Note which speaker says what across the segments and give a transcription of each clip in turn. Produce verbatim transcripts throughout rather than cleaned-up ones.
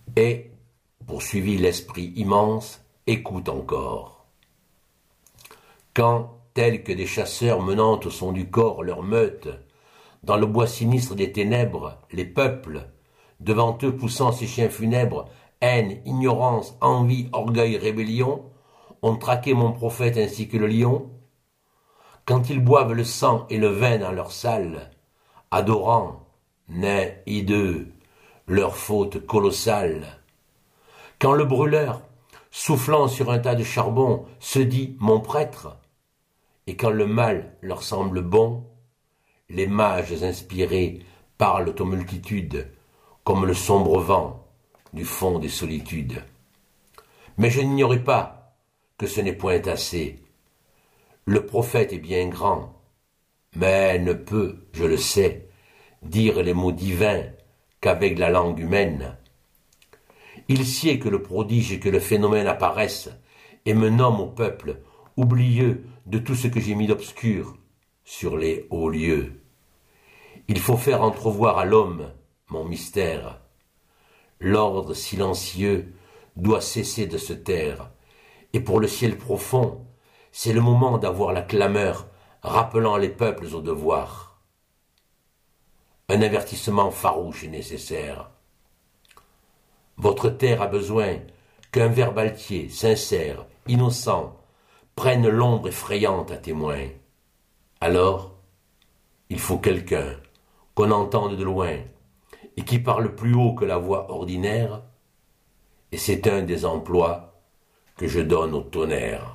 Speaker 1: Et, poursuivit l'esprit immense, écoute encore. Quand, tels que des chasseurs menant au son du corps leur meute, dans le bois sinistre des ténèbres, les peuples, devant eux poussant ces chiens funèbres, haine, ignorance, envie, orgueil, rébellion, ont traqué mon prophète ainsi que le lion, quand ils boivent le sang et le vin dans leur salle, adorant, nains hideux, leur faute colossale, quand le brûleur, soufflant sur un tas de charbon, se dit « mon prêtre », et quand le mal leur semble bon, les mages inspirés parlent aux multitudes comme le sombre vent du fond des solitudes. Mais je n'ignorais pas que ce n'est point assez. Le prophète est bien grand, mais ne peut, je le sais, dire les mots divins qu'avec la langue humaine. Il sied que le prodige et que le phénomène apparaissent et me nomme au peuple, oublieux de tout ce que j'ai mis d'obscur sur les hauts lieux. Il faut faire entrevoir à l'homme mon mystère. L'ordre silencieux doit cesser de se taire, et pour le ciel profond, c'est le moment d'avoir la clameur rappelant les peuples au devoir. Un avertissement farouche est nécessaire. Votre terre a besoin qu'un verbe altier, sincère, innocent, prenne l'ombre effrayante à témoin. Alors, il faut quelqu'un qu'on entende de loin et qui parle plus haut que la voix ordinaire, et c'est un des emplois que je donne au tonnerre.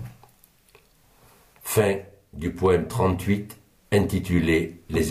Speaker 1: Fin du poème trente-huit intitulé « Les esprits ».